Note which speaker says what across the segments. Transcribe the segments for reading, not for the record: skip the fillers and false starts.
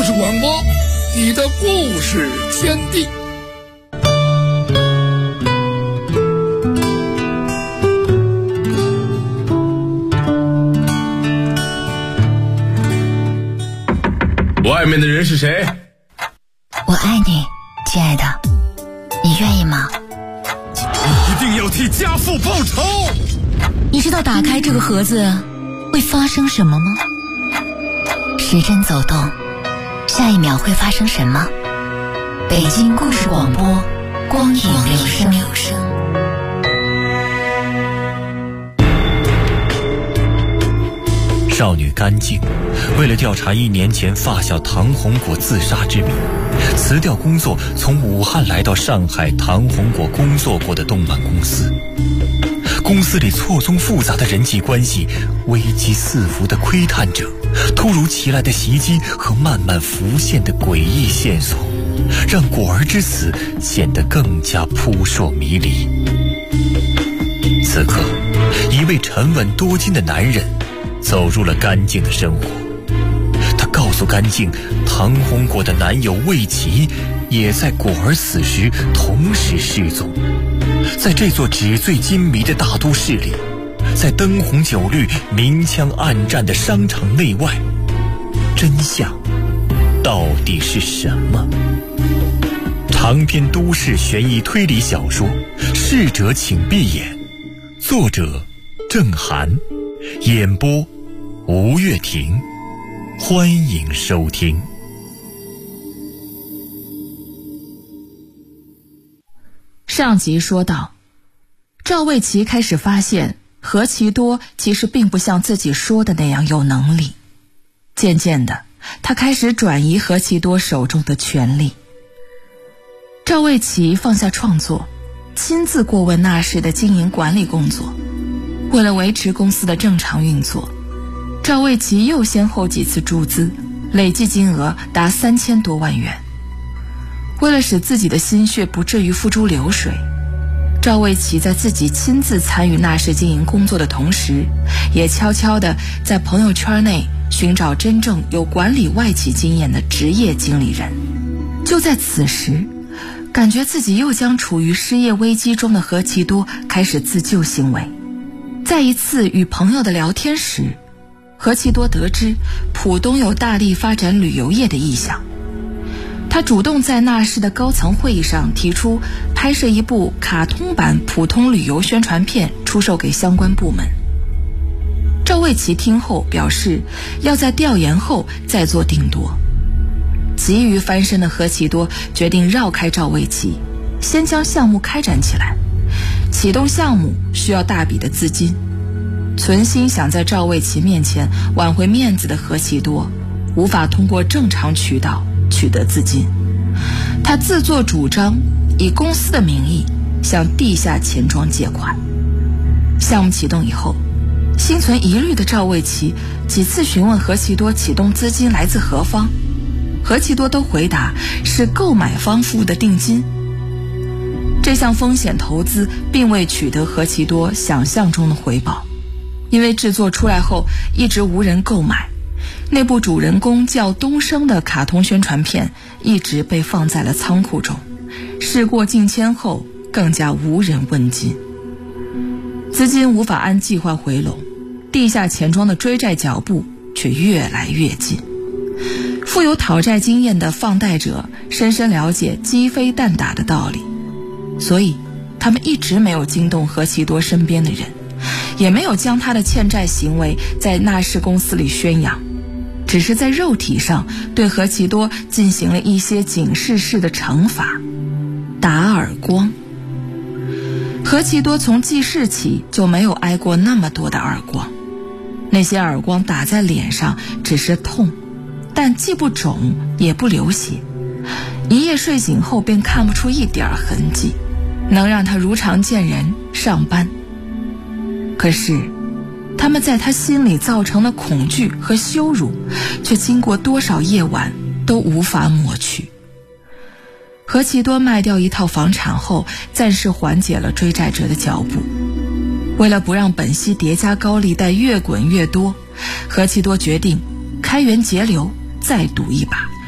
Speaker 1: 事广播，你的故事天地。
Speaker 2: 外面的人是谁？
Speaker 3: 我爱你，亲爱的，你愿意吗？
Speaker 2: 你一定要替家父报仇。
Speaker 3: 你知道打开这个盒子会发生什么吗？时针走动，下一秒会发生什么？北京故事广播，光影留声。
Speaker 4: 少女甘静为了调查1年前发小唐红果自杀之谜，辞掉工作，从武汉来到上海唐红果工作过的动漫公司。公司里错综复杂的人际关系，危机四伏的窥探者，突如其来的袭击和慢慢浮现的诡异线索，让果儿之死显得更加扑朔迷离。此刻，一位沉稳多金的男人走入了甘静的生活。他告诉甘静，唐红果的男友魏琪也在果儿死时同时失踪。在这座纸醉金迷的大都市里，在灯红酒绿、明枪暗战的商场内外，真相到底是什么？长篇都市悬疑推理小说《逝者请闭眼》，作者郑涵，演播吴月婷，欢迎收听。
Speaker 5: 上集说到，赵卫琪开始发现何其多其实并不像自己说的那样有能力。渐渐的，他开始转移何其多手中的权力。赵卫琪放下创作，亲自过问那时的经营管理工作。为了维持公司的正常运作，赵卫琪又先后几次注资，累计金额达3000多万元。为了使自己的心血不至于付诸流水，赵卫琪在自己亲自参与纳氏经营工作的同时，也悄悄地在朋友圈内寻找真正有管理外企经验的职业经理人。就在此时，感觉自己又将处于失业危机中的何其多开始自救行为。在一次与朋友的聊天时，何其多得知浦东有大力发展旅游业的意向。他主动在纳氏的高层会议上提出拍摄一部卡通版普通旅游宣传片出售给相关部门。赵卫琪听后表示要在调研后再做定夺。急于翻身的何其多决定绕开赵卫琪，先将项目开展起来。启动项目需要大笔的资金，存心想在赵卫琪面前挽回面子的何其多无法通过正常渠道取得资金。他自作主张以公司的名义向地下钱庄借款。项目启动以后，心存疑虑的赵卫琪几次询问何其多启动资金来自何方，何其多都回答是购买方付的定金。这项风险投资并未取得何其多想象中的回报，因为制作出来后一直无人购买。那部主人公叫东升的卡通宣传片一直被放在了仓库中，事过境迁后更加无人问津。资金无法按计划回笼，地下钱庄的追债脚步却越来越近。富有讨债经验的放贷者深深了解鸡飞蛋打的道理，所以他们一直没有惊动何其多身边的人，也没有将他的欠债行为在纳氏公司里宣扬，只是在肉体上对何其多进行了一些警示式的惩罚，打耳光。何其多从记事起就没有挨过那么多的耳光，那些耳光打在脸上只是痛，但既不肿也不流血，一夜睡醒后便看不出一点痕迹，能让他如常见人上班。可是他们在他心里造成的恐惧和羞辱，却经过多少夜晚都无法抹去。何其多卖掉一套房产后，暂时缓解了追债者的脚步。为了不让本息叠加高利贷越滚越多，何其多决定开源节流，再赌一把。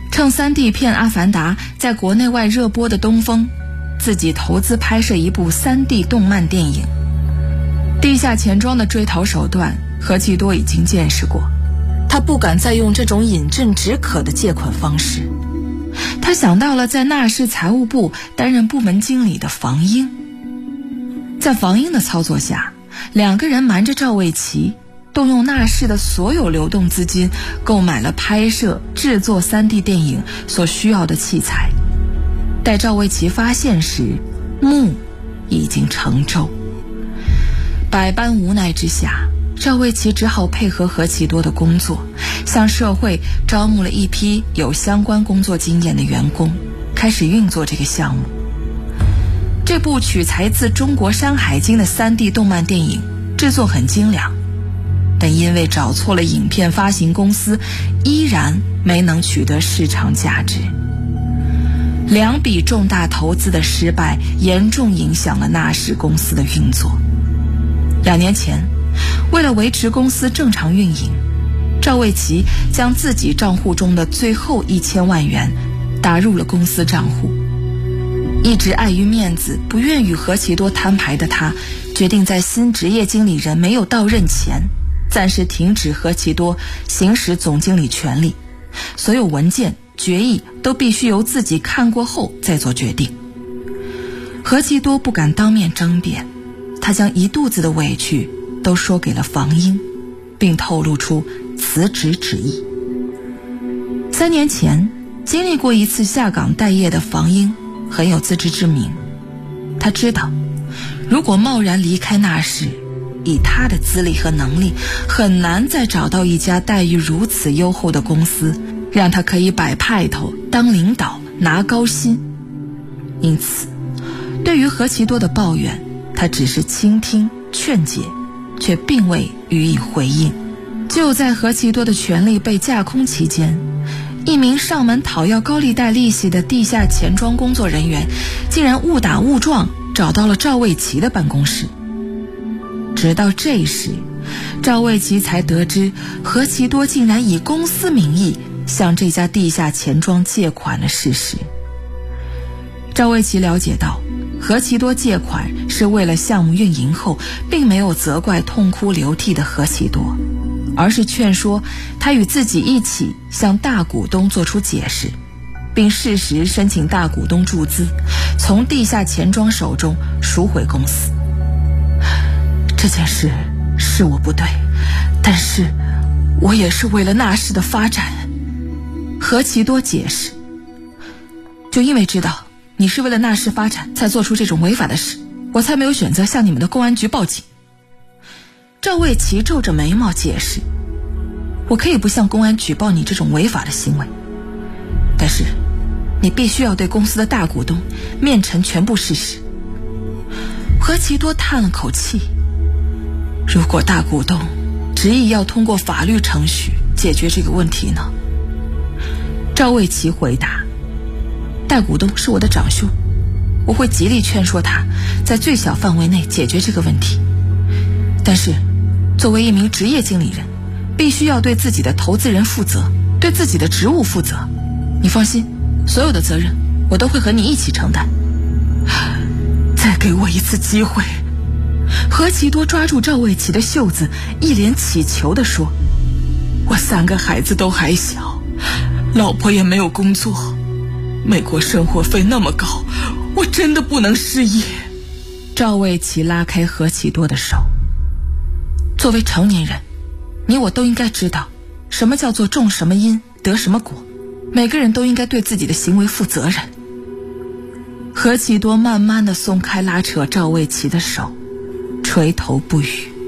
Speaker 5: 趁3D 片《阿凡达》在国内外热播的东风，自己投资拍摄一部3D 动漫电影。地下钱庄的追逃手段，何其多已经见识过，他不敢再用这种饮鸩止渴的借款方式。他想到了在纳氏财务部担任部门经理的房英。在房英的操作下，2个人瞒着赵卫奇，动用纳氏的所有流动资金，购买了拍摄制作3D 电影所需要的器材。待赵卫奇发现时，幕已经成舟。百般无奈之下，赵卫奇只好配合何其多的工作，向社会招募了一批有相关工作经验的员工，开始运作这个项目。这部取材自中国《山海经》的3D 动漫电影制作很精良，但因为找错了影片发行公司，依然没能取得市场价值。2笔重大投资的失败，严重影响了纳氏公司的运作。2年前，为了维持公司正常运营，赵卫奇将自己账户中的最后1000万元打入了公司账户。一直碍于面子，不愿与何其多摊牌的他，决定在新职业经理人没有到任前，暂时停止何其多行使总经理权力，所有文件决议都必须由自己看过后再做决定。何其多不敢当面争辩，他将一肚子的委屈都说给了房英，并透露出辞职旨意。3年前，经历过一次下岗待业的房英很有自知之明，他知道如果贸然离开纳氏，以他的资历和能力，很难再找到一家待遇如此优厚的公司，让他可以摆派头当领导拿高薪。因此对于何其多的抱怨，他只是倾听劝解，却并未予以回应。就在何其多的权力被架空期间，一名上门讨要高利贷利息的地下钱庄工作人员竟然误打误撞找到了赵卫奇的办公室。直到这时，赵卫奇才得知何其多竟然以公司名义向这家地下钱庄借款的事实。赵卫奇了解到，何其多借款是为了项目运营后，并没有责怪痛哭流涕的何其多，而是劝说他与自己一起向大股东做出解释，并适时申请大股东注资，从地下钱庄手中赎回公司。这件事是我不对，但是我也是为了纳氏的发展。何其多解释，就因为知道你是为了纳氏发展才做出这种违法的事，我才没有选择向你们的公安局报警。赵卫奇皱着眉毛解释，我可以不向公安举报你这种违法的行为，但是你必须要对公司的大股东面陈全部事实。何其多叹了口气，如果大股东执意要通过法律程序解决这个问题呢？赵卫奇回答，大股东是我的长兄，我会极力劝说他在最小范围内解决这个问题，但是作为一名职业经理人，必须要对自己的投资人负责，对自己的职务负责。你放心，所有的责任我都会和你一起承担。再给我一次机会。何其多抓住赵卫奇的袖子，一脸乞求地说，我3个孩子都还小，老婆也没有工作，美国生活费那么高，我真的不能失业。赵卫奇拉开何其多的手，作为成年人，你我都应该知道什么叫做种什么因得什么果，每个人都应该对自己的行为负责任。何其多慢慢地松开拉扯赵卫奇的手，垂头不语。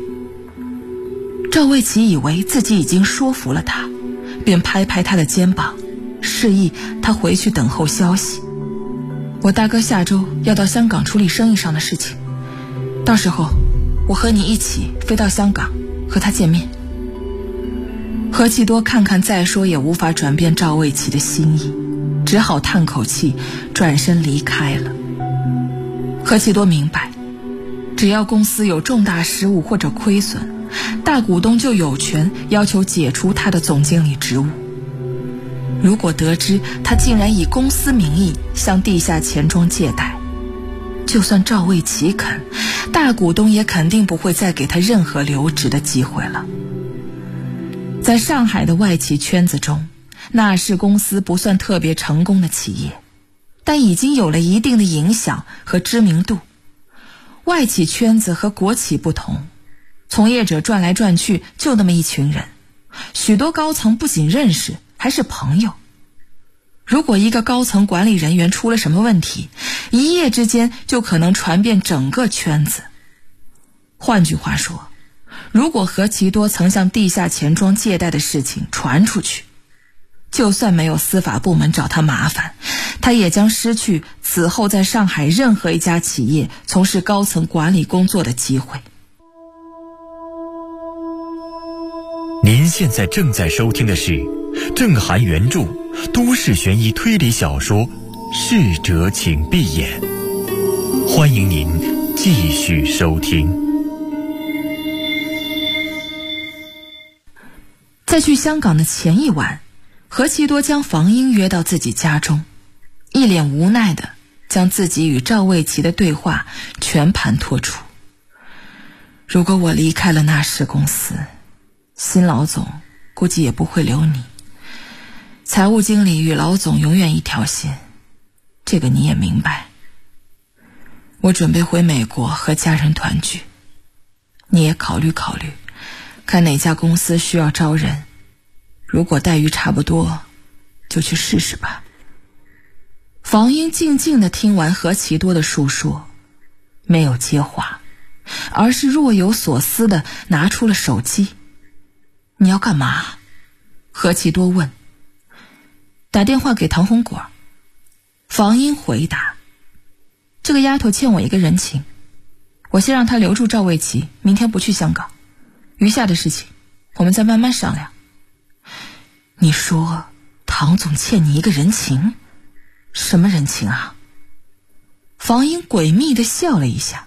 Speaker 5: 赵卫奇以为自己已经说服了他，便拍拍他的肩膀，示意他回去等候消息。我大哥下周要到香港处理生意上的事情，到时候我和你一起飞到香港和他见面。何其多看看再说也无法转变赵卫奇的心意，只好叹口气，转身离开了。何其多明白，只要公司有重大失误或者亏损，大股东就有权要求解除他的总经理职务。 如果得知他竟然以公司名义向地下钱庄借贷，就算赵卫奇肯，大股东也肯定不会再给他任何留职的机会了。在上海的外企圈子中，纳氏公司不算特别成功的企业，但已经有了一定的影响和知名度。外企圈子和国企不同，从业者转来转去就那么一群人，许多高层不仅认识，还是朋友。如果一个高层管理人员出了什么问题，一夜之间就可能传遍整个圈子。换句话说，如果何其多曾向地下钱庄借贷的事情传出去，就算没有司法部门找他麻烦，他也将失去此后在上海任何一家企业从事高层管理工作的机会。
Speaker 4: 您现在正在收听的是郑涵原著都市悬疑推理小说《逝者请闭眼》，欢迎您继续收听。
Speaker 5: 在去香港的前一晚，何其多将房英约到自己家中，一脸无奈地将自己与赵卫奇的对话全盘托出。如果我离开了纳氏公司，新老总估计也不会留你，财务经理与老总永远一条心，这个你也明白。我准备回美国和家人团聚，你也考虑考虑，看哪家公司需要招人，如果待遇差不多，就去试试吧。房英静静地听完何其多的述说，没有接话，而是若有所思地拿出了手机。你要干嘛？何其多问。打电话给唐红果。房英回答，这个丫头欠我一个人情，我先让她留住赵卫奇，明天不去香港，余下的事情我们再慢慢商量。你说唐总欠你一个人情？什么人情啊？房英诡秘地笑了一下，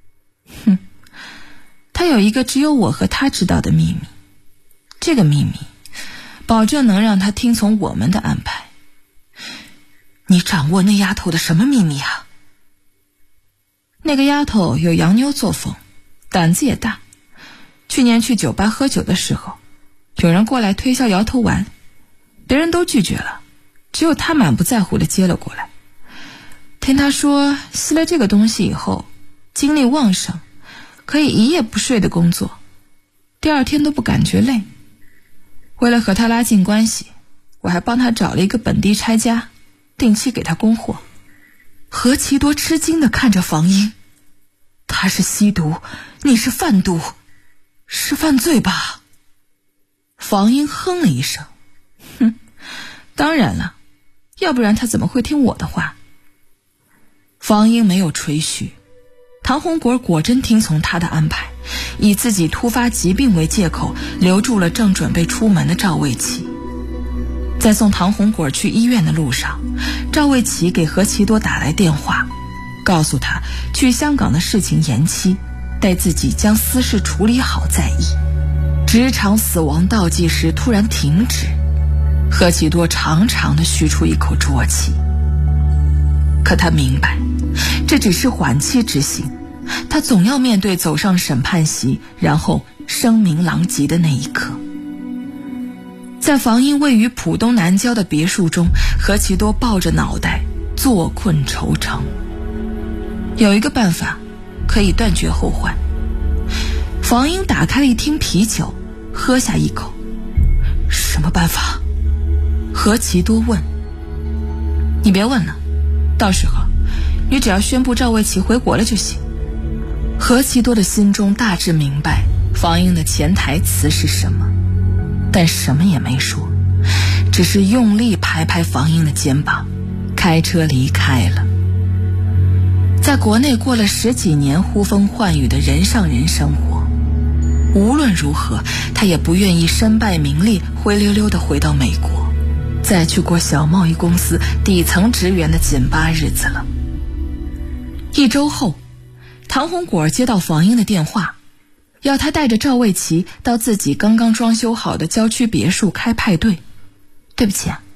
Speaker 5: 他有一个只有我和他知道的秘密，这个秘密保证能让他听从我们的安排。你掌握那丫头的什么秘密啊？那个丫头有洋妞作风，胆子也大。去年去酒吧喝酒的时候，有人过来推销摇头丸，别人都拒绝了，只有他满不在乎地接了过来。听他说吸了这个东西以后精力旺盛，可以一夜不睡的工作，第二天都不感觉累。为了和他拉近关系，我还帮他找了一个本地拆家，定期给他供货。何其多吃惊地看着房英，他是吸毒，你是贩毒，是犯罪吧？房英哼了一声，当然了，要不然他怎么会听我的话？房英没有吹嘘，唐红果果真听从他的安排，以自己突发疾病为借口，留住了正准备出门的赵卫奇。在送唐红果去医院的路上，赵卫奇给何其多打来电话，告诉他去香港的事情延期，待自己将私事处理好再议。职场死亡倒计时突然停止，何其多长长地吁出一口浊气。可他明白，这只是缓期之刑，他总要面对走上审判席，然后声名狼藉的那一刻。在房英位于浦东南郊的别墅中，何其多抱着脑袋坐困愁城。有一个办法可以断绝后患。房英打开了一听啤酒，喝下一口。什么办法？何其多问。你别问了，到时候你只要宣布赵卫奇回国了就行。何其多的心中大致明白房英的潜台词是什么，但什么也没说，只是用力拍拍房英的肩膀，开车离开了。在国内过了10几年呼风唤雨的人上人生活，无论如何他也不愿意身败名裂，灰溜溜地回到美国，再去过小贸易公司底层职员的紧巴日子了。1周后，唐红果接到房英的电话，要他带着赵卫奇到自己刚刚装修好的郊区别墅开派对。对不起，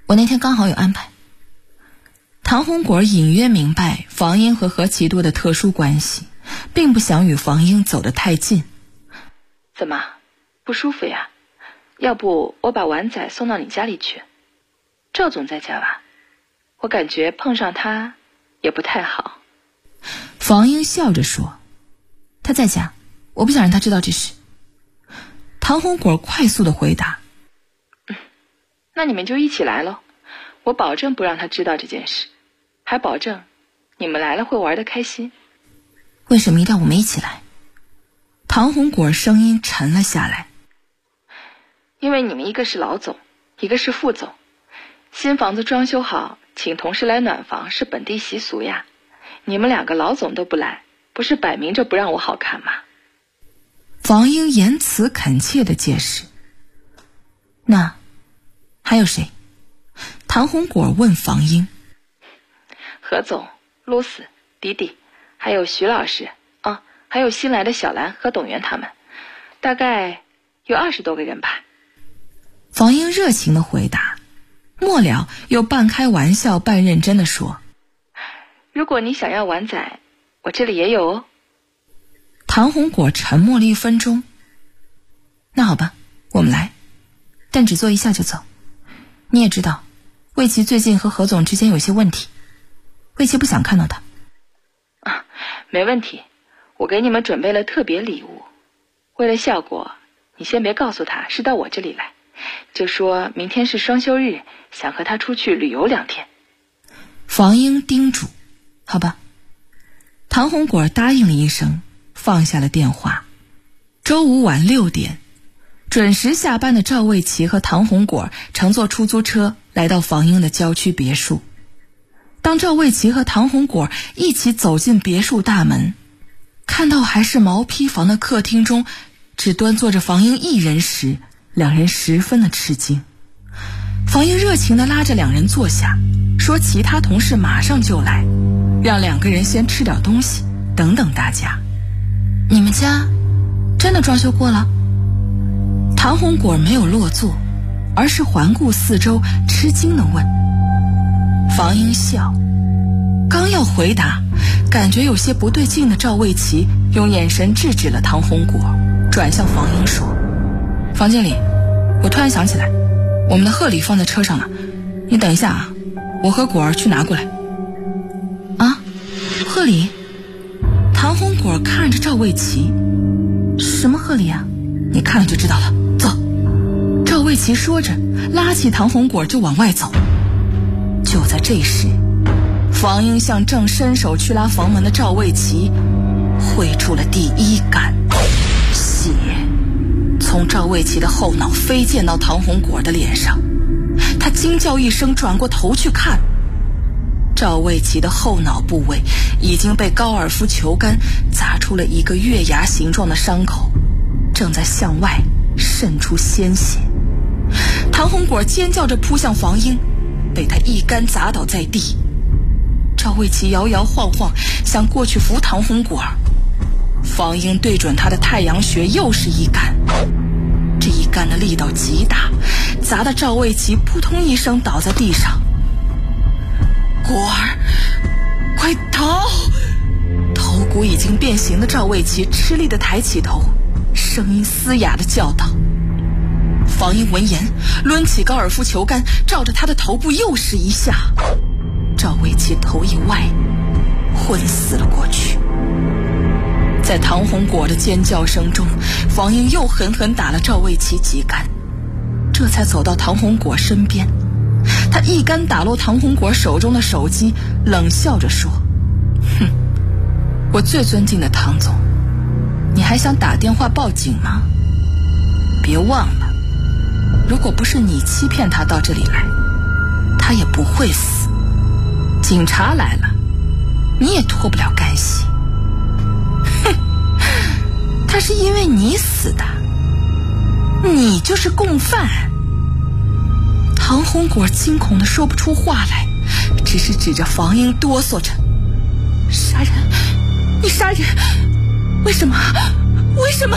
Speaker 5: 我那天刚好有安排。唐红果隐约明白房英和何其多的特殊关系，并不想与房英走得太近。
Speaker 6: 怎么，不舒服呀？要不我把丸仔送到你家里去？赵总在家吧？我感觉碰上他也不太好。
Speaker 5: 房英笑着说，他在家，我不想让他知道这事。唐红果快速地回答，
Speaker 6: 那你们就一起来咯，我保证不让他知道这件事，还保证你们来了会玩得开心。
Speaker 5: 为什么一定要我们一起来？唐红果声音沉了下来。
Speaker 6: 因为你们一个是老总，一个是副总，新房子装修好请同事来暖房是本地习俗呀，你们两个老总都不来，不是摆明着不让我好看吗？
Speaker 5: 房英言辞恳切地解释。那还有谁？唐红果问房英。
Speaker 6: 何总、露丝、迪迪，还有徐老师啊，还有新来的小兰和董源他们，大概有20多个人吧。
Speaker 5: 房英热情地回答，末了又半开玩笑半认真地说，
Speaker 6: 如果你想要丸仔，我这里也有哦。
Speaker 5: 唐红果沉默了1分钟。那好吧，我们来，但只坐一下就走。你也知道，魏琪最近和何总之间有些问题，魏琪不想看到他。
Speaker 6: 啊，没问题，我给你们准备了特别礼物。为了效果，你先别告诉他是到我这里来，就说明天是双休日，想和他出去旅游2天。
Speaker 5: 房英叮嘱，好吧。唐红果答应了一声，放下了电话。周五晚6点，准时下班的赵卫琪和唐红果乘坐出租车来到房英的郊区别墅。当赵卫琪和唐红果一起走进别墅大门，看到还是毛坯房的客厅中只端坐着房英一人时，两人十分的吃惊。房英热情地拉着两人坐下，说其他同事马上就来，让2个人先吃点东西，等等大家。你们家真的装修过了？唐红果没有落座，而是环顾四周，吃惊地问。房英笑，刚要回答，感觉有些不对劲的赵卫琪用眼神制止了唐红果，转向房英说，房间里我突然想起来，我们的贺礼放在车上了，你等一下啊，我和果儿去拿过来。啊，贺礼？唐红果看着赵卫琪，什么贺礼啊？你看了就知道了，走。赵卫琪说着拉起唐红果就往外走。就在这时，房英向正伸手去拉房门的赵卫琪挥出了第一杆，血从赵卫琪的后脑飞溅到唐红果的脸上。他惊叫一声，转过头去看，赵卫琪的后脑部位已经被高尔夫球杆砸出了一个月牙形状的伤口，正在向外渗出鲜血。唐红果尖叫着扑向房英，被他一杆砸倒在地。赵卫琪摇摇晃晃想过去扶唐红果，房英对准他的太阳穴又是一杆，这一杆的力道极大，砸得赵卫琪扑通一声倒在地上。果儿，快逃！头骨已经变形的赵卫琪吃力地抬起头，声音嘶哑地叫道。房英闻言抡起高尔夫球杆，照着他的头部又是一下，赵卫琪头一歪，昏死了过去。在唐红果的尖叫声中，房英又狠狠打了赵卫琪几杆，这才走到唐红果身边。他一杆打落唐红果手中的手机，冷笑着说，哼，我最尊敬的唐总，你还想打电话报警吗？别忘了，如果不是你欺骗他到这里来，他也不会死。警察来了，你也脱不了干系。哼，他是因为你死的，你就是共犯。唐红果惊恐地说不出话来，只是指着房英哆嗦着，杀人，你杀人，为什么？为什么？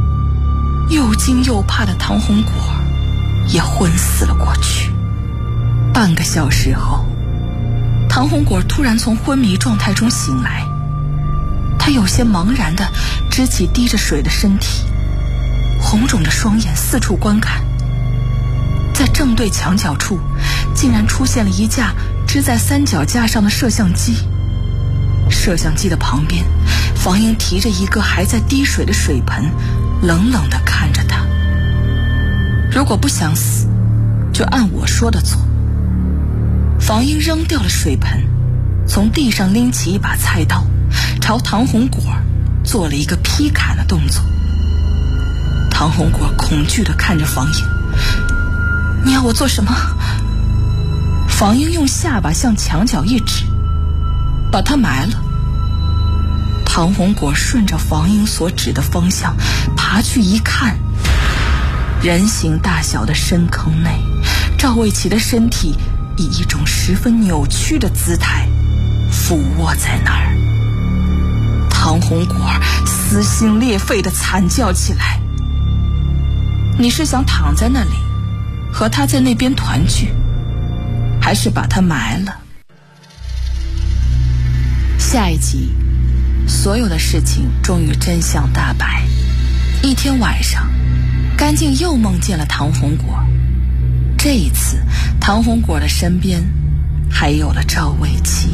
Speaker 5: 又惊又怕的唐红果也昏死了过去。 半个小时后，唐红果突然从昏迷状态中醒来，他有些茫然地支起滴着水的身体，红肿着双眼四处观看。在正对墙角处，竟然出现了一架支在三脚架上的摄像机。摄像机的旁边，房英提着一个还在滴水的水盆，冷冷地看着他。如果不想死，就按我说的做。房英扔掉了水盆，从地上拎起一把菜刀，朝唐红果做了一个劈砍的动作。唐红果恐惧地看着房英，你要我做什么？房英用下巴向墙角一指，把他埋了。唐红果顺着房英所指的方向爬去一看，人形大小的深坑内，赵卫奇的身体以一种十分扭曲的姿态俯卧在那儿。唐红果撕心裂肺地惨叫起来。你是想躺在那里和他在那边团聚，还是把他埋了？下一集，所有的事情终于真相大白。一天晚上，甘静又梦见了唐红果。这一次，唐红果的身边还有了赵卫奇。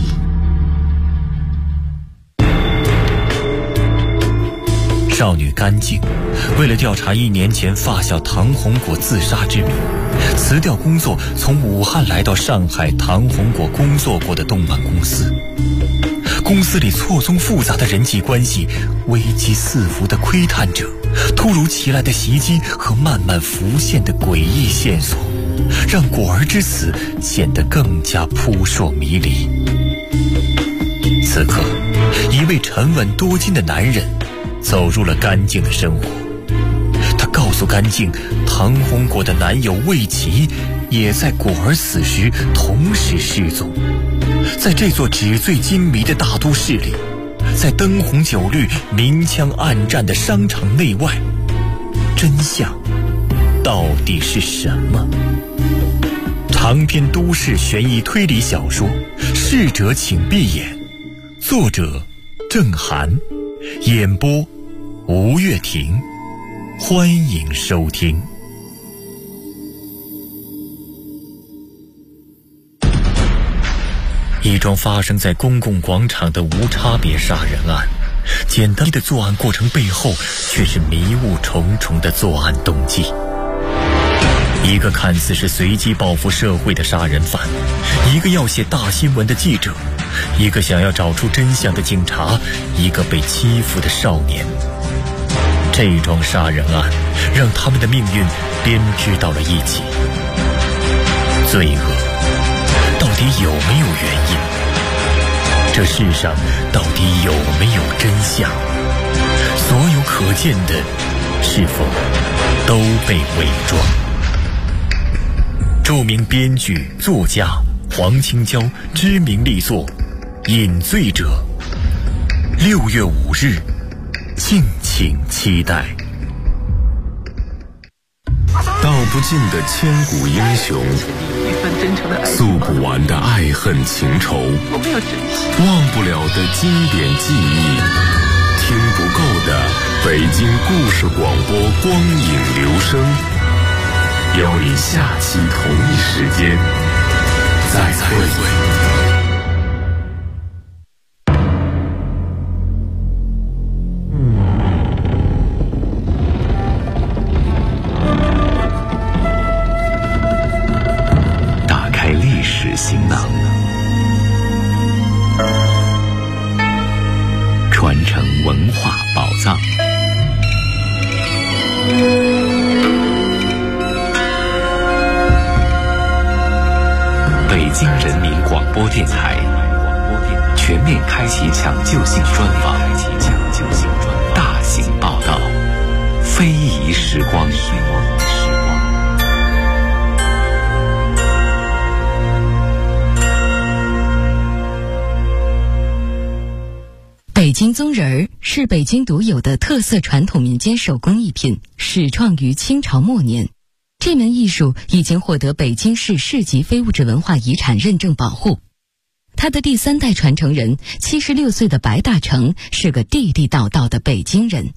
Speaker 4: 少女甘静为了调查1年前发小唐红果自杀之谜，辞掉工作，从武汉来到上海唐红果工作过的动漫公司。公司里错综复杂的人际关系，危机四伏的窥探者，突如其来的袭击和慢慢浮现的诡异线索，让果儿之死显得更加扑朔迷离。此刻，一位沉稳多金的男人走入了甘静的生活。他告诉甘静，唐红果的男友卫奇也在果儿死时同时失踪。在这座纸醉金迷的大都市里，在灯红酒绿、明枪暗战的商场内外，真相到底是什么？长篇都市悬疑推理小说《逝者请闭眼》，作者郑涵，演播吴月婷，欢迎收听。一桩发生在公共广场的无差别杀人案，简单的作案过程背后却是迷雾重重的作案动机。一个看似是随机报复社会的杀人犯，一个要写大新闻的记者，一个想要找出真相的警察，一个被欺负的少年。这桩杀人案让他们的命运编织到了一起。罪恶到底有没有原因？这世上到底有没有真相？所有可见的是否都被伪装？著名编剧作家黄清娇知名力作《饮醉者》，6月5日，敬请期待。
Speaker 2: 道不尽的千古英雄，诉不完的爱恨情仇，忘不了的经典记忆，听不够的北京故事广播光影留声，邀你下期同一时间再会。行囊，传承文化宝藏。北京人民广播电台全面开启抢救性专访，大型报道，非遗时光。
Speaker 3: 北京宗人儿是北京独有的特色传统民间手工艺品，始创于清朝末年。 这门艺术已经获得北京市市级非物质文化遗产认证保护。他的第3代传承人76岁的白大成是个地地道道的北京人。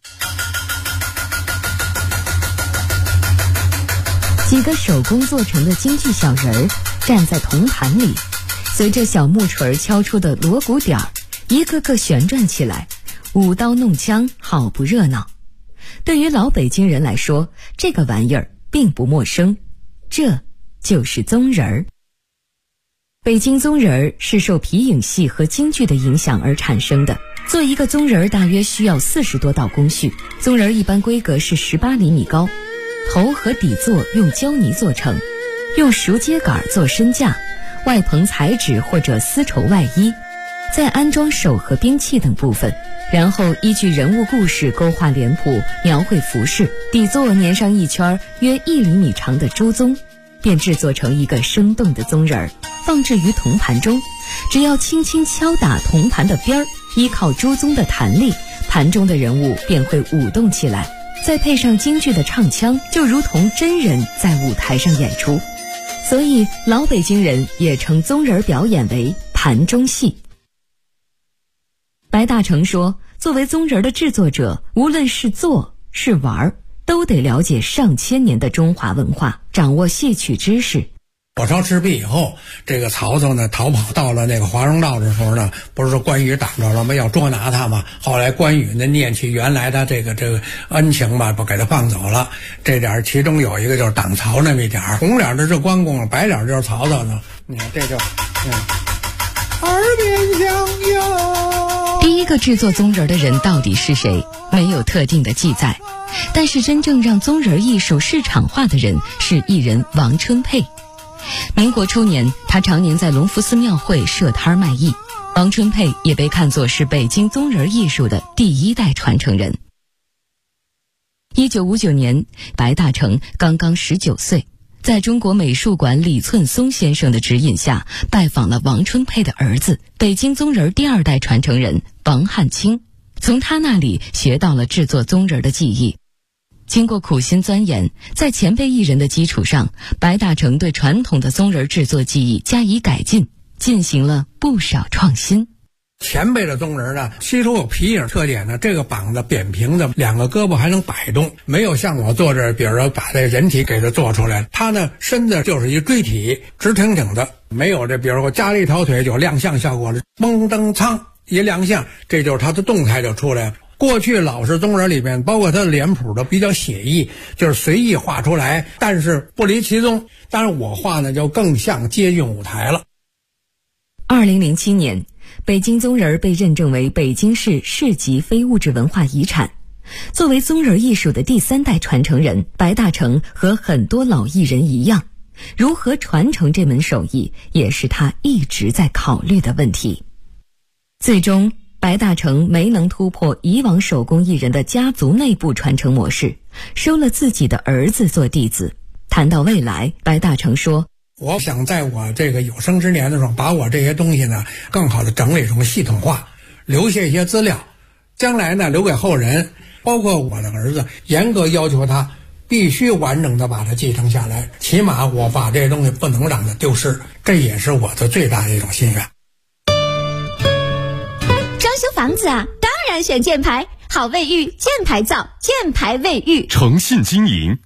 Speaker 3: 几个手工做成的京剧小人儿站在铜盘里，随着小木锤敲出的锣鼓点儿，一个个旋转起来，舞刀弄枪，好不热闹。对于老北京人来说，这个玩意儿并不陌生，这就是宗人儿。北京宗人儿是受皮影戏和京剧的影响而产生的。做一个宗人儿大约需要40多道工序，宗人儿一般规格是18厘米高，头和底座用胶泥做成，用熟秸秆做身架，外棚彩纸或者丝绸外衣，再安装手和兵器等部分，然后依据人物故事勾画脸谱，描绘服饰，底座粘上一圈约1厘米长的朱宗，便制作成一个生动的宗人儿，放置于铜盘中。只要轻轻敲打铜盘的边儿，依靠朱宗的弹力，盘中的人物便会舞动起来，再配上京剧的唱腔，就如同真人在舞台上演出。所以老北京人也称宗人表演为盘中戏。白大成说，作为宗人的制作者，无论是做是玩，都得了解上千年的中华文化，掌握戏曲知识。
Speaker 7: 火烧赤壁以后，这个曹操呢逃跑到了那个华容道的时候呢，不是说关羽挡着了吗？要捉拿他嘛。后来关羽呢念起原来的这个恩情吧，不给他放走了。这点其中有一个就是挡曹那么一点，红脸的是关公，白脸就是曹操呢。你看这就耳边相拥。
Speaker 3: 第一个制作宗人的人到底是谁，没有特定的记载，但是真正让宗人艺术市场化的人是艺人王春佩。民国初年，他常年在隆福寺庙会设摊卖艺。王春佩也被看作是北京宗人艺术的第1代传承人。1959年，白大成刚刚19岁，在中国美术馆李寸松先生的指引下，拜访了王春佩的儿子，北京宗人第2代传承人王汉卿，从他那里学到了制作宗人的技艺。经过苦心钻研，在前辈艺人的基础上，白大成对传统的宗人制作技艺加以改进，进行了不少创新。
Speaker 7: 前辈的宗人呢，吸收有皮影特点呢，这个膀子扁平的，2个胳膊还能摆动，没有像我做这，比如说把这人体给它做出来，他呢身子就是一锥体，直挺挺的，没有这比如说加了一条腿就亮相效果了，嘣噔噌一亮相，这就是他的动态就出来了。过去老式宗人里面，包括他的脸谱都比较写意，就是随意画出来，但是不离其宗。当然我画呢就更像接近舞台了。
Speaker 3: 2007年，北京宗人被认证为北京市市级非物质文化遗产。作为宗人艺术的第3代传承人，白大成和很多老艺人一样，如何传承这门手艺，也是他一直在考虑的问题。最终白大成没能突破以往手工艺人的家族内部传承模式，收了自己的儿子做弟子。谈到未来，白大成说，
Speaker 7: 我想在我这个有生之年的时候，把我这些东西呢更好的整理成系统化，留下一些资料，将来呢留给后人，包括我的儿子，严格要求他必须完整的把它继承下来，起码我把这些东西不能让它丢失，这也是我的最大的一种心愿。
Speaker 8: 装修房子啊，当然选箭牌，好卫浴，箭牌造，箭牌卫浴，
Speaker 2: 诚信经营，